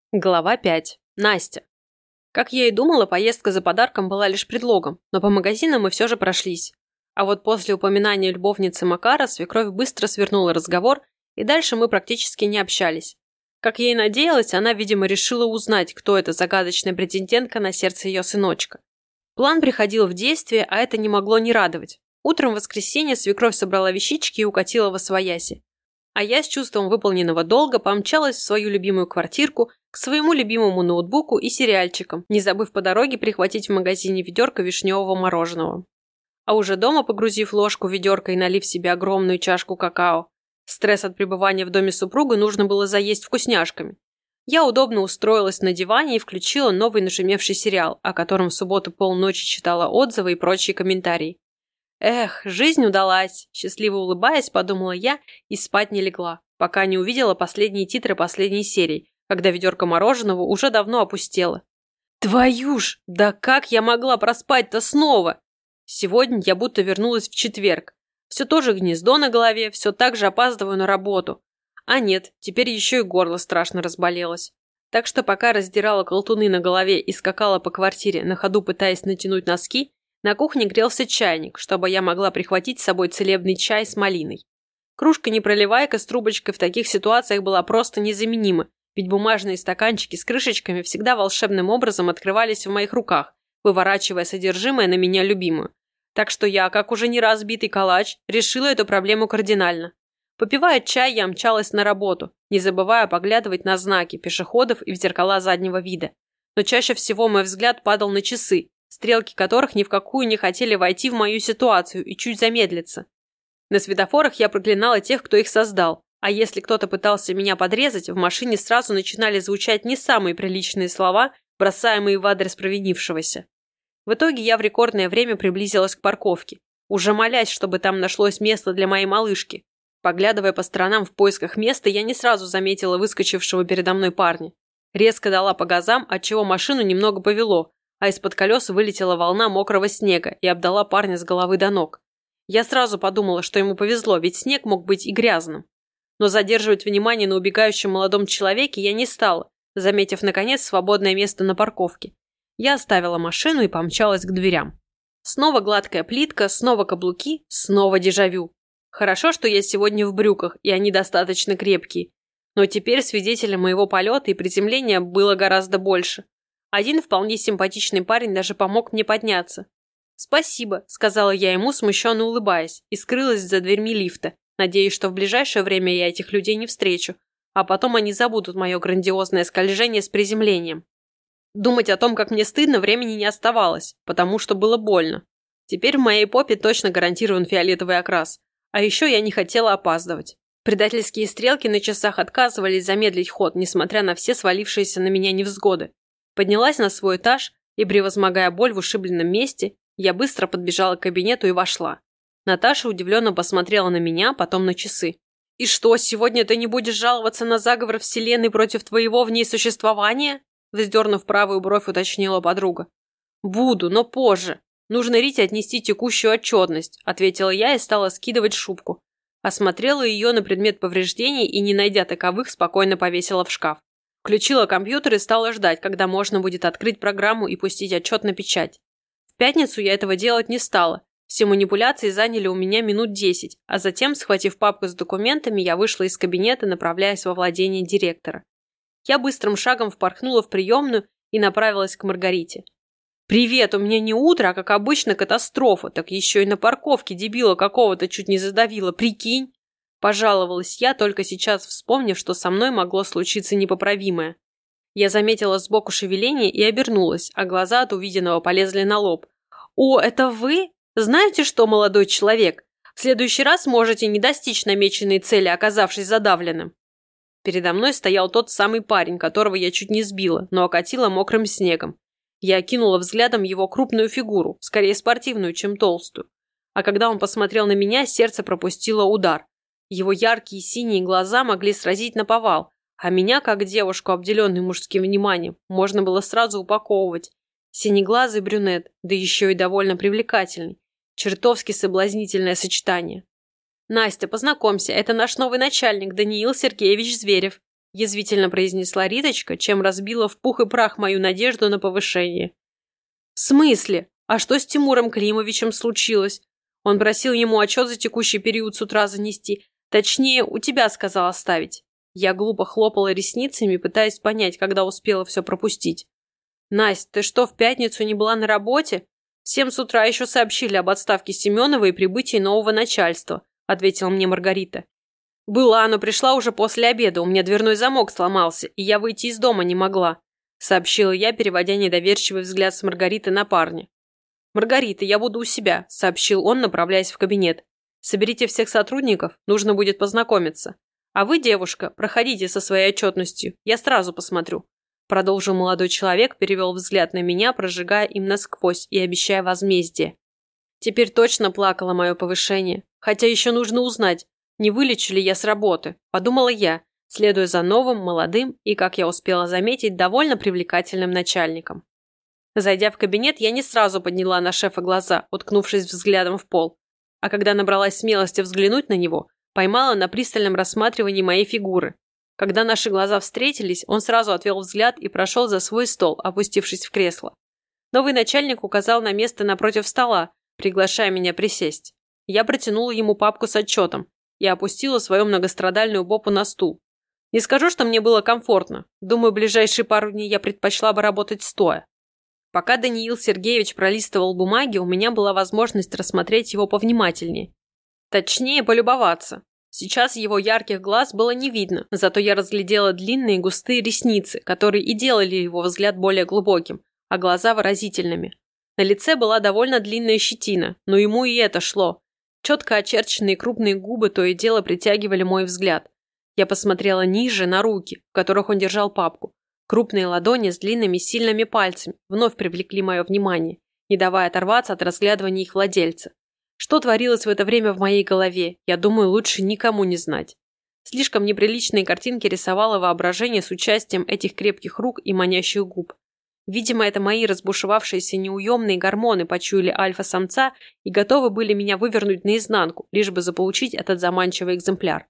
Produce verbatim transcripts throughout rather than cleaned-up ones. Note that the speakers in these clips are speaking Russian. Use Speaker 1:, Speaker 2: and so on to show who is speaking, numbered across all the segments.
Speaker 1: Глава пять. Настя. Как я и думала, поездка за подарком была лишь предлогом, но по магазинам мы все же прошлись. А вот после упоминания любовницы Макара свекровь быстро свернула разговор, и дальше мы практически не общались. Как я и надеялась, она, видимо, решила узнать, кто эта загадочная претендентка на сердце ее сыночка. План приходил в действие, а это не могло не радовать. Утром в воскресенье свекровь собрала вещички и укатила восвояси. А я с чувством выполненного долга помчалась в свою любимую квартирку, к своему любимому ноутбуку и сериальчикам, не забыв по дороге прихватить в магазине ведерко вишневого мороженого. А уже дома, погрузив ложку в ведерко и налив себе огромную чашку какао, стресс от пребывания в доме супруга нужно было заесть вкусняшками. Я удобно устроилась на диване и включила новый нашумевший сериал, о котором в субботу полночи читала отзывы и прочие комментарии. Эх, жизнь удалась, счастливо улыбаясь, подумала я и спать не легла, пока не увидела последние титры последней серии, когда ведерко мороженого уже давно опустело. Твою ж, да как я могла проспать-то снова? Сегодня я будто вернулась в четверг. Все то же гнездо на голове, все так же опаздываю на работу. А нет, теперь еще и горло страшно разболелось. Так что пока раздирала колтуны на голове и скакала по квартире, на ходу пытаясь натянуть носки, на кухне грелся чайник, чтобы я могла прихватить с собой целебный чай с малиной. Кружка-непроливайка с трубочкой в таких ситуациях была просто незаменима, ведь бумажные стаканчики с крышечками всегда волшебным образом открывались в моих руках, выворачивая содержимое на меня любимую. Так что я, как уже не раз битый калач, решила эту проблему кардинально. Попивая чай, я мчалась на работу, не забывая поглядывать на знаки пешеходов и в зеркала заднего вида. Но чаще всего мой взгляд падал на часы, стрелки которых ни в какую не хотели войти в мою ситуацию и чуть замедлиться. На светофорах я проклинала тех, кто их создал, а если кто-то пытался меня подрезать, в машине сразу начинали звучать не самые приличные слова, бросаемые в адрес провинившегося. В итоге я в рекордное время приблизилась к парковке, уже молясь, чтобы там нашлось место для моей малышки. Поглядывая по сторонам в поисках места, я не сразу заметила выскочившего передо мной парня. Резко дала по газам, отчего машину немного повело, а из-под колес вылетела волна мокрого снега и обдала парня с головы до ног. Я сразу подумала, что ему повезло, ведь снег мог быть и грязным. Но задерживать внимание на убегающем молодом человеке я не стала, заметив, наконец, свободное место на парковке. Я оставила машину и помчалась к дверям. Снова гладкая плитка, снова каблуки, снова дежавю. Хорошо, что я сегодня в брюках, и они достаточно крепкие. Но теперь свидетелем моего полета и приземления было гораздо больше. Один вполне симпатичный парень даже помог мне подняться. «Спасибо», — сказала я ему, смущенно улыбаясь, и скрылась за дверьми лифта, надеясь, что в ближайшее время я этих людей не встречу, а потом они забудут мое грандиозное скольжение с приземлением. Думать о том, как мне стыдно, времени не оставалось, потому что было больно. Теперь в моей попе точно гарантирован фиолетовый окрас. А еще я не хотела опаздывать. Предательские стрелки на часах отказывались замедлить ход, несмотря на все свалившиеся на меня невзгоды. Поднялась на свой этаж и, превозмогая боль в ушибленном месте, я быстро подбежала к кабинету и вошла. Наташа удивленно посмотрела на меня, потом на часы. «И что, сегодня ты не будешь жаловаться на заговор Вселенной против твоего в ней существования?» Вздернув правую бровь, уточнила подруга. «Буду, но позже. Нужно Рите отнести текущую отчетность», ответила я и стала скидывать шубку. Осмотрела ее на предмет повреждений и, не найдя таковых, спокойно повесила в шкаф. Включила компьютер и стала ждать, когда можно будет открыть программу и пустить отчет на печать. В пятницу я этого делать не стала. Все манипуляции заняли у меня минут десять, а затем, схватив папку с документами, я вышла из кабинета, направляясь во владение директора. Я быстрым шагом впорхнула в приемную и направилась к Маргарите. «Привет, у меня не утро, а, как обычно, катастрофа, так еще и на парковке дебила какого-то чуть не задавила, прикинь!» Пожаловалась я, только сейчас вспомнив, что со мной могло случиться непоправимое. Я заметила сбоку шевеление и обернулась, а глаза от увиденного полезли на лоб. «О, это вы? Знаете что, молодой человек? В следующий раз можете не достичь намеченной цели, оказавшись задавленным». Передо мной стоял тот самый парень, которого я чуть не сбила, но окатила мокрым снегом. Я окинула взглядом его крупную фигуру, скорее спортивную, чем толстую. А когда он посмотрел на меня, сердце пропустило удар. Его яркие синие глаза могли сразить наповал, а меня, как девушку, обделенную мужским вниманием, можно было сразу упаковывать. Синеглазый брюнет, да еще и довольно привлекательный. Чертовски соблазнительное сочетание. «Настя, познакомься, это наш новый начальник, Даниил Сергеевич Зверев». язвительно произнесла Риточка, чем разбила в пух и прах мою надежду на повышение. В смысле? А что с Тимуром Климовичем случилось? Он просил ему отчет за текущий период с утра занести. Точнее, у тебя сказал оставить. Я глупо хлопала ресницами, пытаясь понять, когда успела все пропустить. «Насть, ты что, в пятницу не была на работе? Всем с утра еще сообщили об отставке Семенова и прибытии нового начальства», ответила мне Маргарита. «Была, но пришла уже после обеда, у меня дверной замок сломался, и я выйти из дома не могла», сообщила я, переводя недоверчивый взгляд с Маргариты на парня. «Маргарита, я буду у себя», сообщил он, направляясь в кабинет. «Соберите всех сотрудников, нужно будет познакомиться. А вы, девушка, проходите со своей отчетностью, я сразу посмотрю». Продолжил молодой человек, перевел взгляд на меня, прожигая им насквозь и обещая возмездие. Теперь точно плакало мое повышение. Хотя еще нужно узнать, не вылечу ли я с работы, подумала я, следуя за новым, молодым и, как я успела заметить, довольно привлекательным начальником. Зайдя в кабинет, я не сразу подняла на шефа глаза, уткнувшись взглядом в пол. А когда набралась смелости взглянуть на него, поймала на пристальном рассматривании моей фигуры. Когда наши глаза встретились, он сразу отвел взгляд и прошел за свой стол, опустившись в кресло. Новый начальник указал на место напротив стола, приглашая меня присесть. Я протянула ему папку с отчетом и опустила свою многострадальную бопу на стул. Не скажу, что мне было комфортно. Думаю, ближайшие пару дней я предпочла бы работать стоя. Пока Даниил Сергеевич пролистывал бумаги, у меня была возможность рассмотреть его повнимательнее. Точнее, полюбоваться. Сейчас его ярких глаз было не видно, зато я разглядела длинные густые ресницы, которые и делали его взгляд более глубоким, а глаза выразительными. На лице была довольно длинная щетина, но ему и это шло. Четко очерченные крупные губы то и дело притягивали мой взгляд. Я посмотрела ниже, на руки, в которых он держал папку. Крупные ладони с длинными сильными пальцами вновь привлекли мое внимание, не давая оторваться от разглядывания их владельца. Что творилось в это время в моей голове, я думаю, лучше никому не знать. Слишком неприличные картинки рисовало воображение с участием этих крепких рук и манящих губ. Видимо, это мои разбушевавшиеся неуемные гормоны почуяли альфа-самца и готовы были меня вывернуть наизнанку, лишь бы заполучить этот заманчивый экземпляр.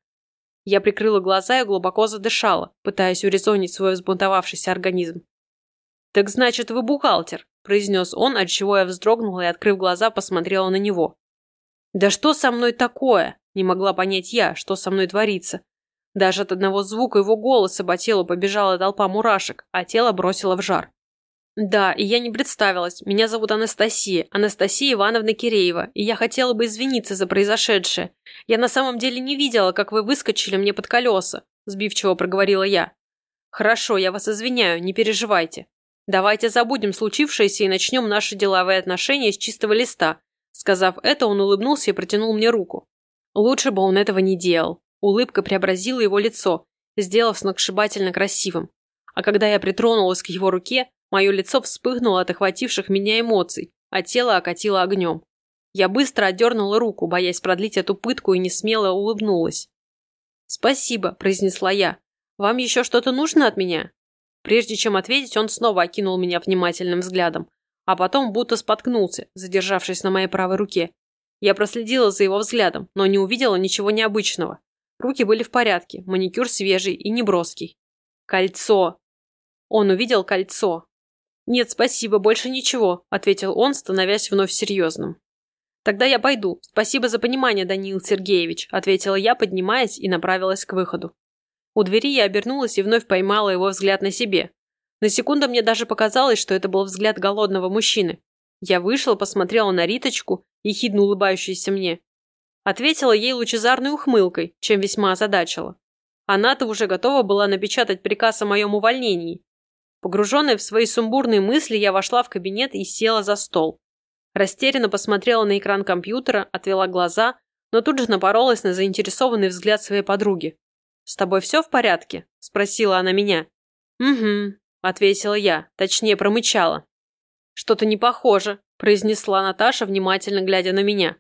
Speaker 1: Я прикрыла глаза и глубоко задышала, пытаясь урезонить свой взбунтовавшийся организм. «Так значит, вы бухгалтер», – произнес он, отчего я вздрогнула и, открыв глаза, посмотрела на него. «Да что со мной такое?» – не могла понять я, что со мной творится. Даже от одного звука его голоса по телу побежала толпа мурашек, а тело бросило в жар. «Да, и я не представилась. Меня зовут Анастасия, Анастасия Ивановна Киреева, и я хотела бы извиниться за произошедшее. Я на самом деле не видела, как вы выскочили мне под колеса», – сбивчиво проговорила я. «Хорошо, я вас извиняю, не переживайте. Давайте забудем случившееся и начнем наши деловые отношения с чистого листа». Сказав это, он улыбнулся и протянул мне руку. Лучше бы он этого не делал. Улыбка преобразила его лицо, сделав сногсшибательно красивым. А когда я притронулась к его руке, мое лицо вспыхнуло от охвативших меня эмоций, а тело окатило огнем. Я быстро отдернула руку, боясь продлить эту пытку, и несмело улыбнулась. «Спасибо», – произнесла я. «Вам еще что-то нужно от меня?» Прежде чем ответить, он снова окинул меня внимательным взглядом, а потом будто споткнулся, задержавшись на моей правой руке. Я проследила за его взглядом, но не увидела ничего необычного. Руки были в порядке, маникюр свежий и неброский. «Кольцо!» Он увидел кольцо. «Нет, спасибо, больше ничего», – ответил он, становясь вновь серьезным. «Тогда я пойду. Спасибо за понимание, Даниил Сергеевич», – ответила я, поднимаясь, и направилась к выходу. У двери я обернулась и вновь поймала его взгляд на себе. На секунду мне даже показалось, что это был взгляд голодного мужчины. Я вышла, посмотрела на Риточку, ехидно улыбающуюся мне. Ответила ей лучезарной ухмылкой, чем весьма озадачила. Она-то уже готова была напечатать приказ о моем увольнении. Погруженная в свои сумбурные мысли, я вошла в кабинет и села за стол. Растерянно посмотрела на экран компьютера, отвела глаза, но тут же напоролась на заинтересованный взгляд своей подруги. «С тобой все в порядке?» – спросила она меня. «Угу», – ответила я, точнее промычала. «Что-то не похоже», – произнесла Наташа, внимательно глядя на меня.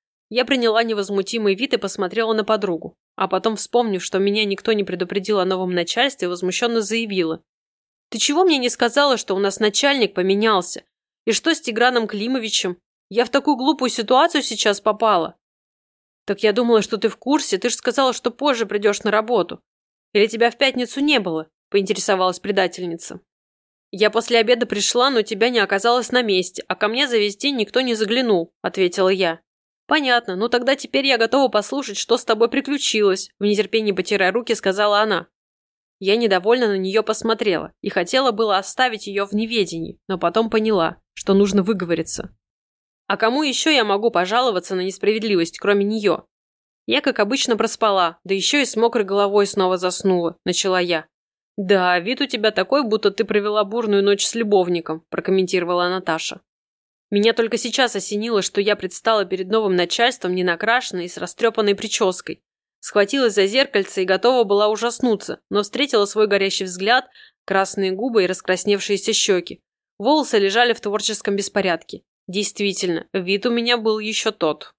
Speaker 1: Я приняла невозмутимый вид и посмотрела на подругу, а потом, вспомнив, что меня никто не предупредил о новом начальстве, возмущенно заявила. «Ты чего мне не сказала, что у нас начальник поменялся? И что с Тиграном Климовичем? Я в такую глупую ситуацию сейчас попала». «Так я думала, что ты в курсе, ты же сказала, что позже придешь на работу». Или тебя в пятницу не было?» – поинтересовалась предательница. «Я после обеда пришла, но тебя не оказалось на месте, а ко мне за весь день никто не заглянул», – ответила я. «Понятно, ну тогда теперь я готова послушать, что с тобой приключилось», – в нетерпении потирая руки, сказала она. Я недовольно на нее посмотрела и хотела было оставить ее в неведении, но потом поняла, что нужно выговориться. А кому еще я могу пожаловаться на несправедливость, кроме нее? Я, как обычно, проспала, да еще и с мокрой головой снова заснула, начала я. «Да, вид у тебя такой, будто ты провела бурную ночь с любовником», – прокомментировала Наташа. Меня только сейчас осенило, что я предстала перед новым начальством ненакрашенной и с растрепанной прической. Схватилась за зеркальце и готова была ужаснуться, но встретила свой горящий взгляд, красные губы и раскрасневшиеся щеки. Волосы лежали в творческом беспорядке. Действительно, вид у меня был еще тот.